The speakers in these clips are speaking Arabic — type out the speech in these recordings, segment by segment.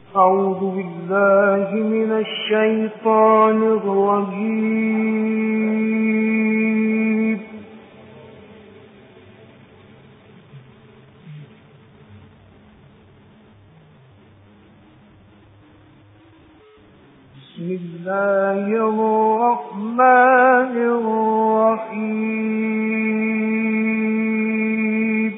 أعوذ بالله من الشيطان الرجيم. بسم الله الرحمن الرحيم.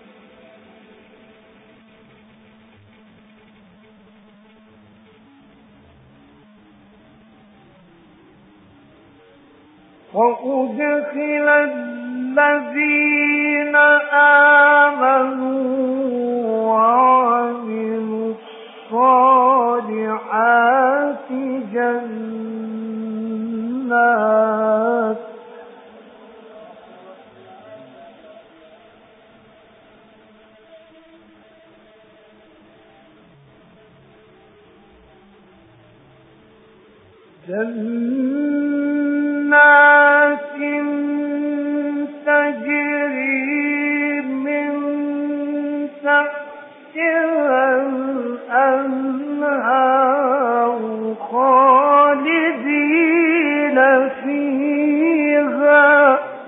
وأدخل الذين آمنوا وعملوا الصالحات جنات تجري من تحتها الأنهار خالدين فيها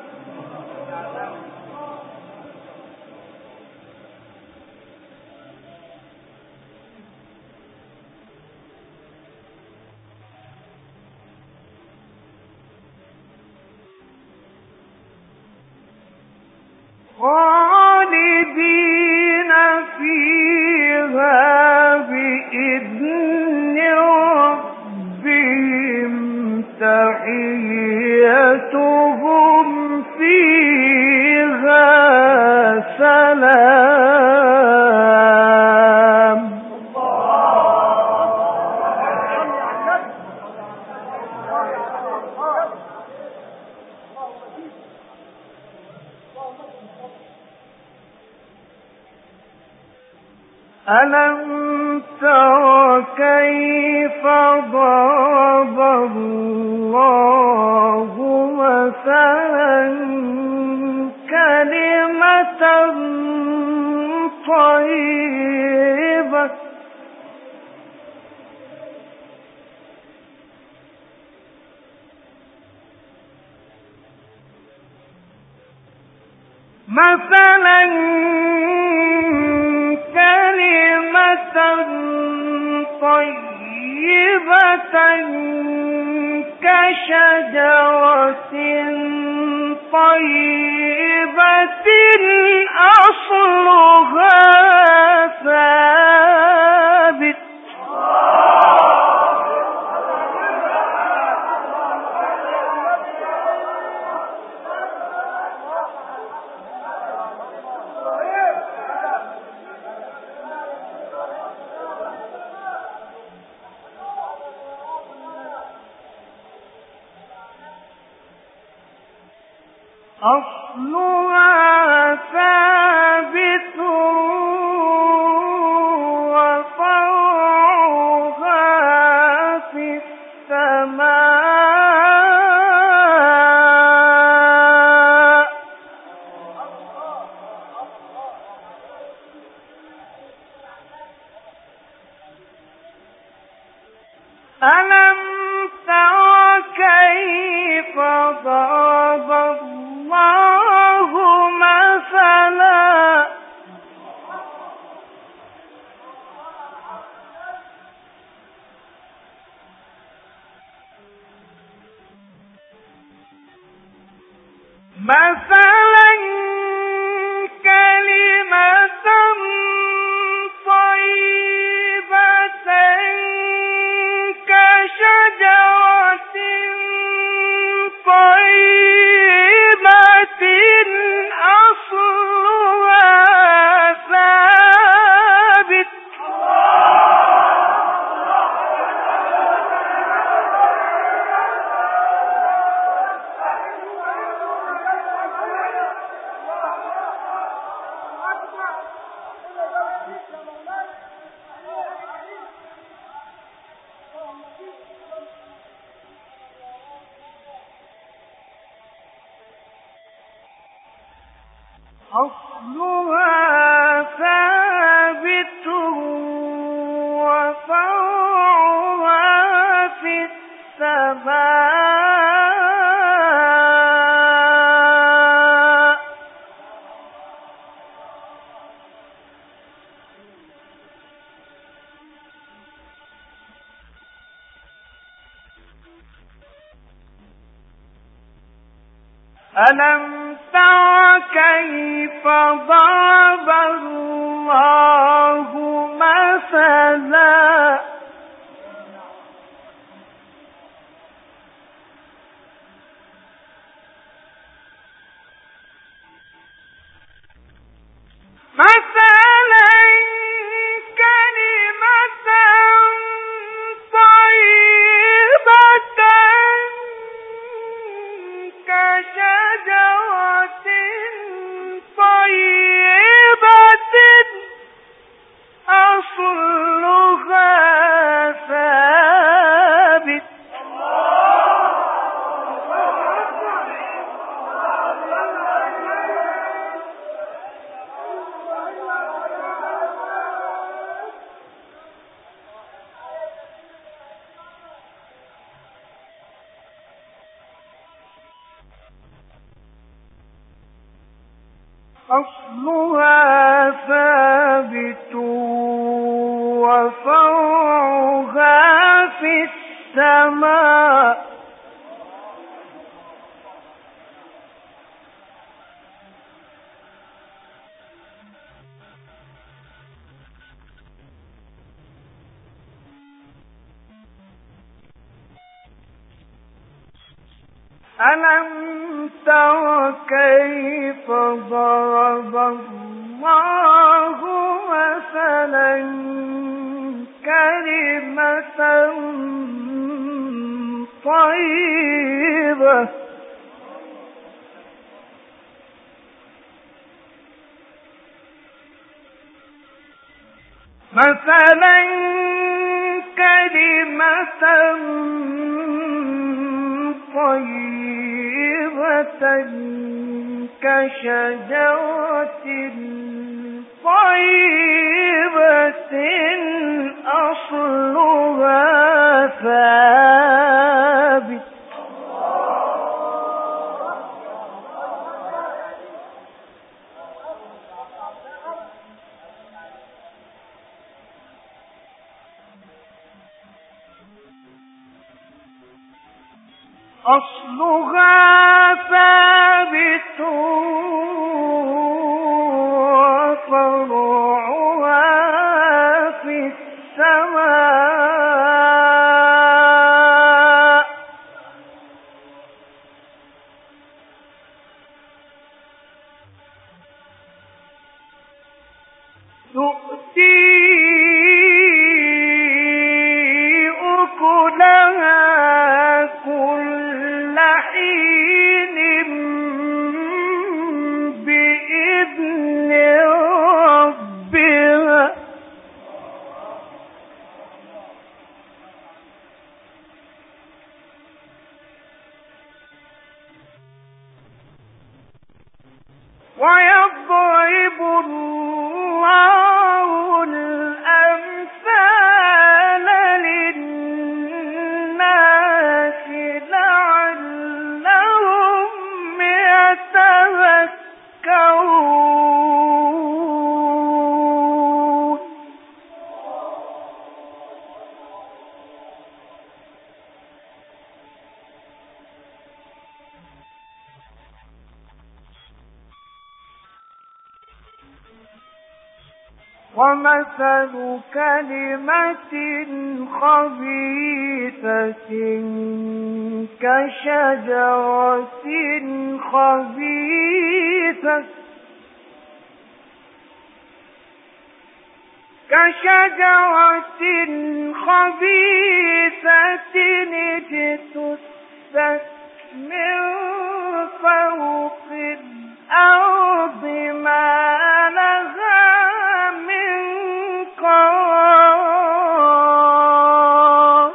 بإذن ربهم تحيتهم فيها سلام. ألم تر كيف ضرب الله مثلا كلمة طيبة طيبة كشجرة طيبة أصلها ثابت أصلها ثابت وفرعها في السماء. ألم تر كيف ضرب الله مثلا كلمة طيبة كشجرة طيبة أصلها ثابت أصلها ثابت وفرعها وفرعها في السماء ألم تر كيف ضرب الله مثلا كلمة طيبة كشجرة طيبة أصلها ثابت أصلها ثابت وفرعها في السماء ألم تر كيف ضرب الله مثلا كلمة طيبة كلمة طيبة كشجرة طيبة أصلها ثابت أصلها ثابت وفرعها في السماء تؤتي أكلها كل حين بإذن ربها ويضرب الله الأمثال للناس لعلهم يتذكرون ومثل كلمة خبيثة كشجرة خبيثة اجتثت من فوق الأرض ما لها من قرار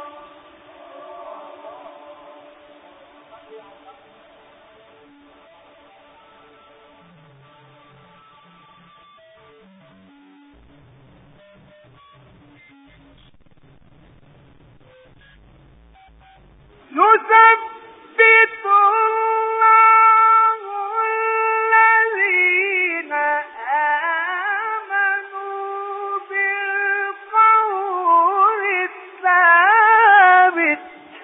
يثبت الله الذين آمنوا بالقول الثابت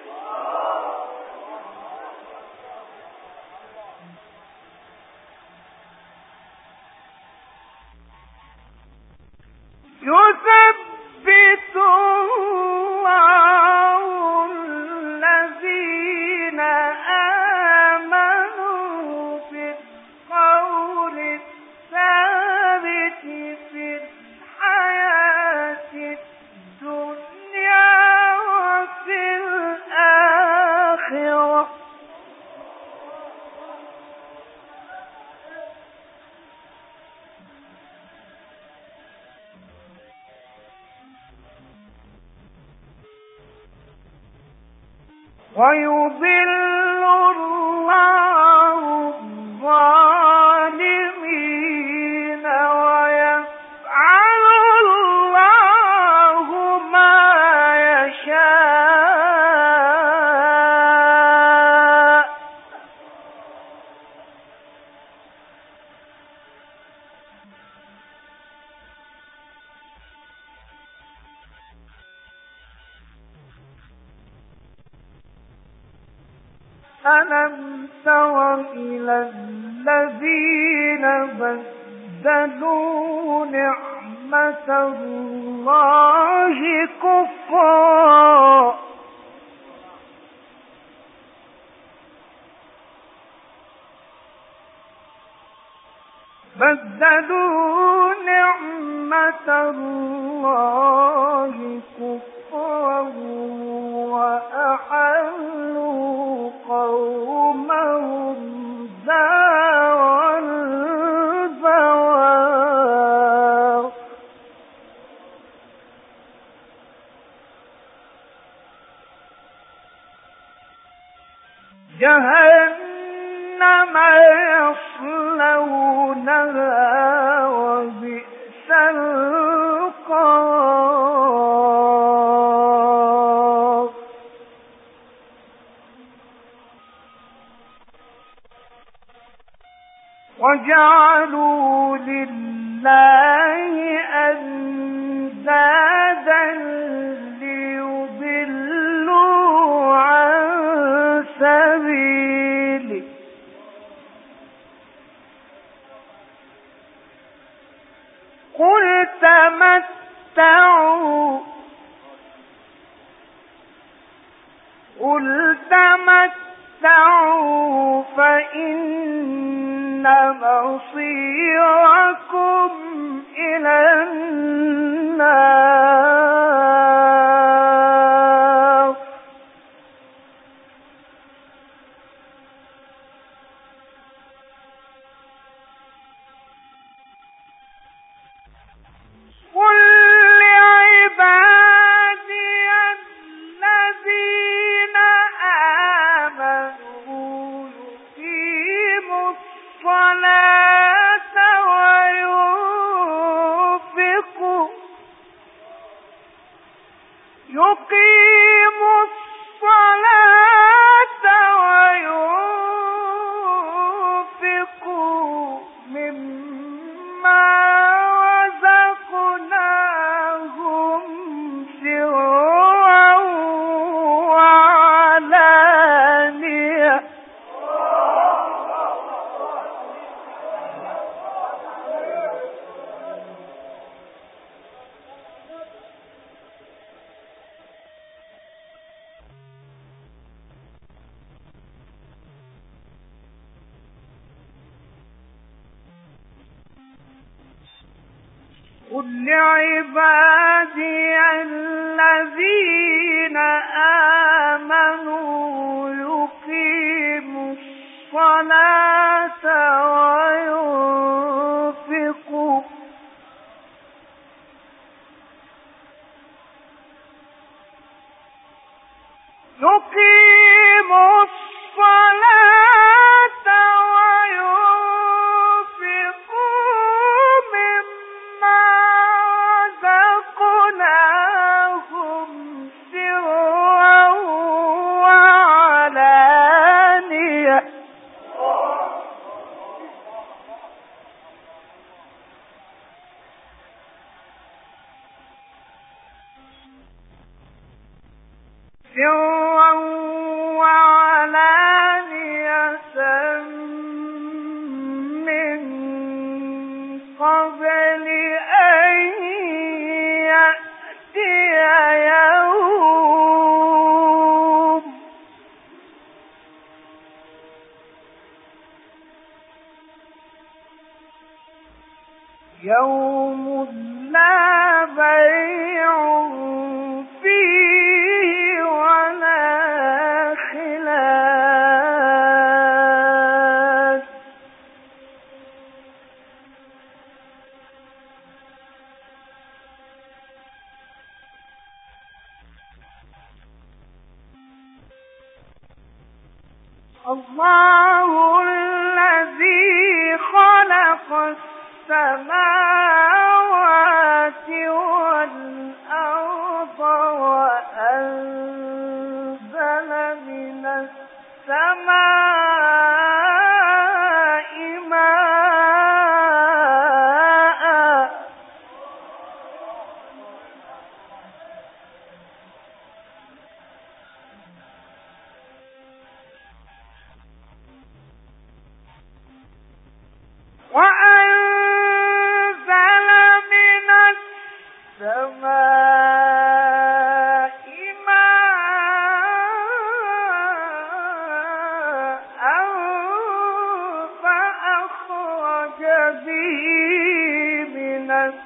يثبت الله الذين آمنوا بالقول الثابت في الحياة الدنيا وفي الآخرة ويضل الله الظالمين ويفعل الله ما يشاء ألم تر إلى الذين بدلوا نعمة الله كفرا وأحلوا قومهم دار البوار جهنم يصلونها وبئس القرار وجعلوا لله أندادا ليضلوا عن سبيله قل تمتعوا فإن مصيركم إلى النار قل لعبادي الذين آمنوا يقيموا الصلاة وينفقوا مما رزقناهم سرا وعلانية قل لعبادي الذين آمنوا يقيموا الصلاة وينفقوا مما رزقناهم سرا وعلانية سرا وعلانية من قبل أن يأتي يوم لا بيع فيه ولا خلال الله الذي خلق السماوات والأرض وأنزل من السماء ماء وأنزل من السماء ماء فأخرج به من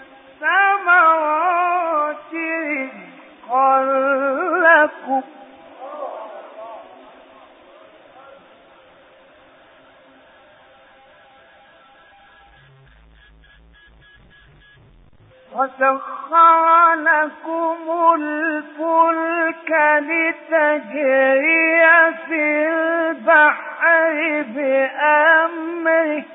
الثمرات رزقا لكم وسخر لكم الفلك لتجري في البحر بأمره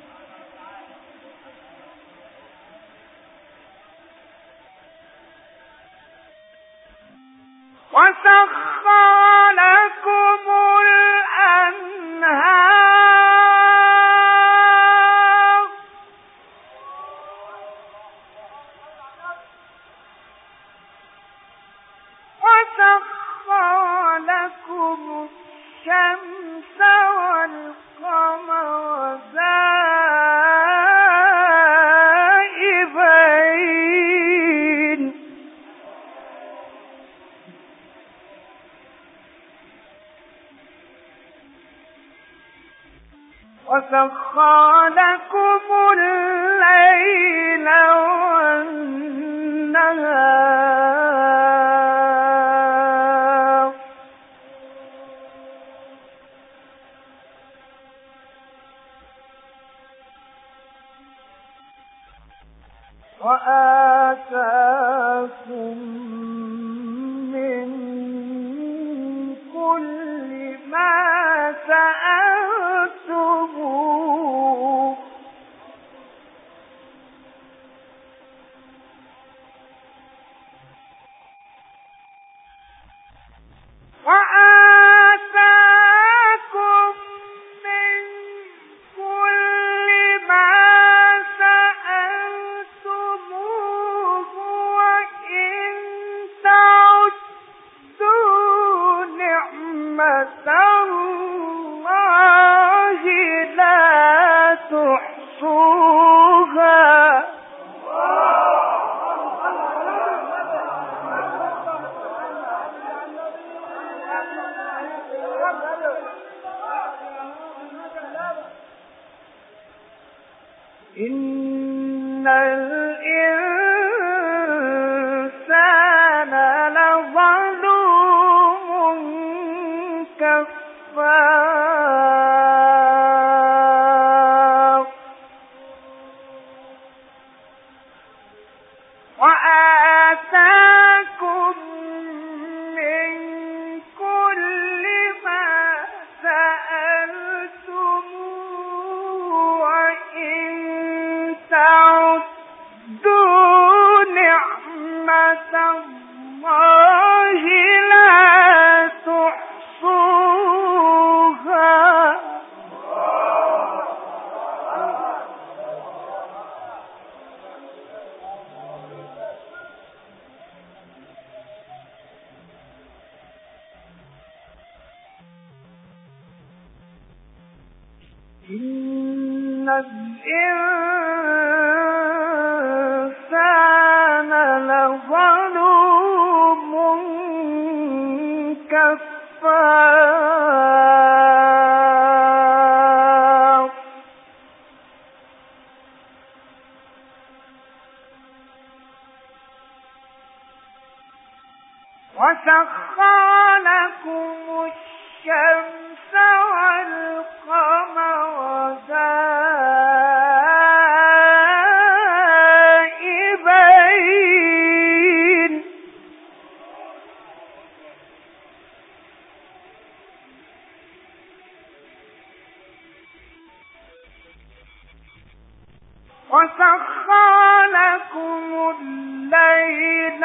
وسخر لكم الأنهار وسخر لكم الشمس والقمر دائبين وسخر لكم الليل والنهار وآتاكم من كل ما سألتموه إن الإنسان لظلوم كفار وسخر لكم الشمس والقمر دائبين وسخر لكم الليل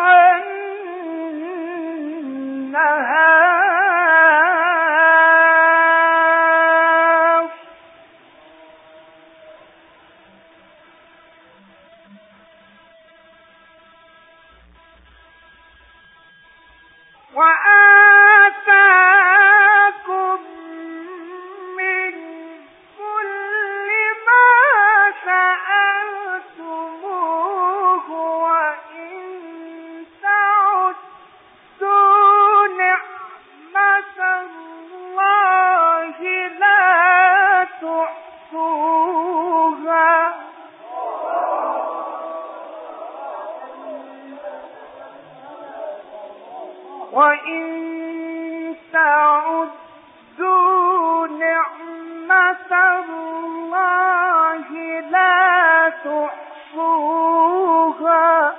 والنهار وآتاكم من كل ما سألتموه وإن تعدوا نعمة الله لا تحصوها وإن تعدوا نعمة الله لا تحصوها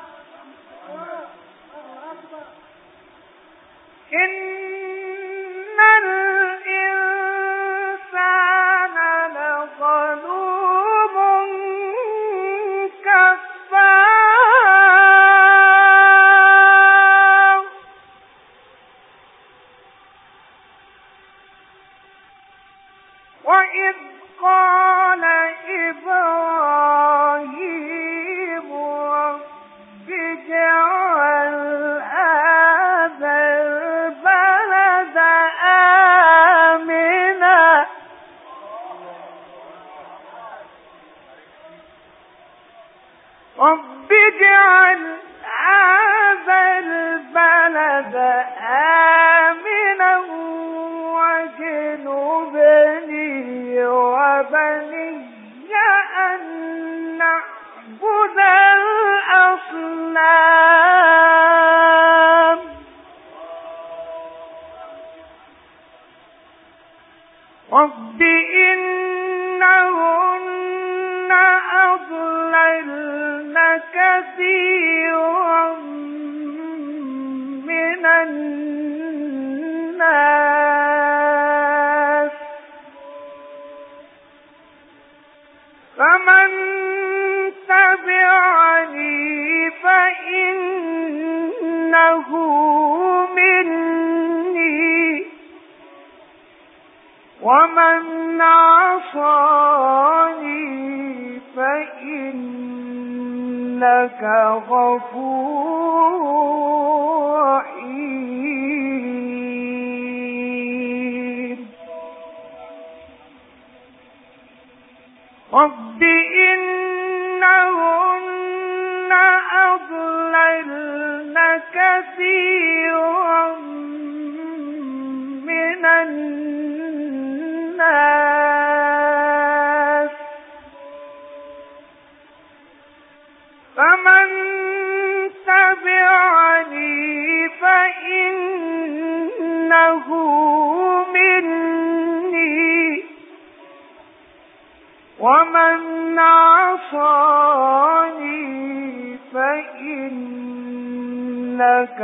إن الإنسان لظلوم كفار وإذ قال إبراهيم رب اجعل هذا البلد آمنا رب اجعل هذا البلد آمنا واجنبني وبني أن نعبد الأصنام رب إنهن أضللن كثيرا من الناس فمن تبعني فإنه مني ومن عصاني فإنك غفور رحيم رب إنهن أضللن كثيرا من الناس فمن تبعني فإنه مني ومن عصاني فإنك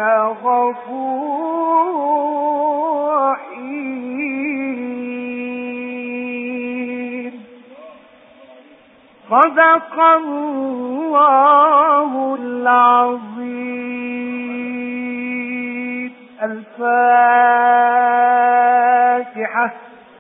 غفور رحيم صدق الله العظيم. الفاتحة.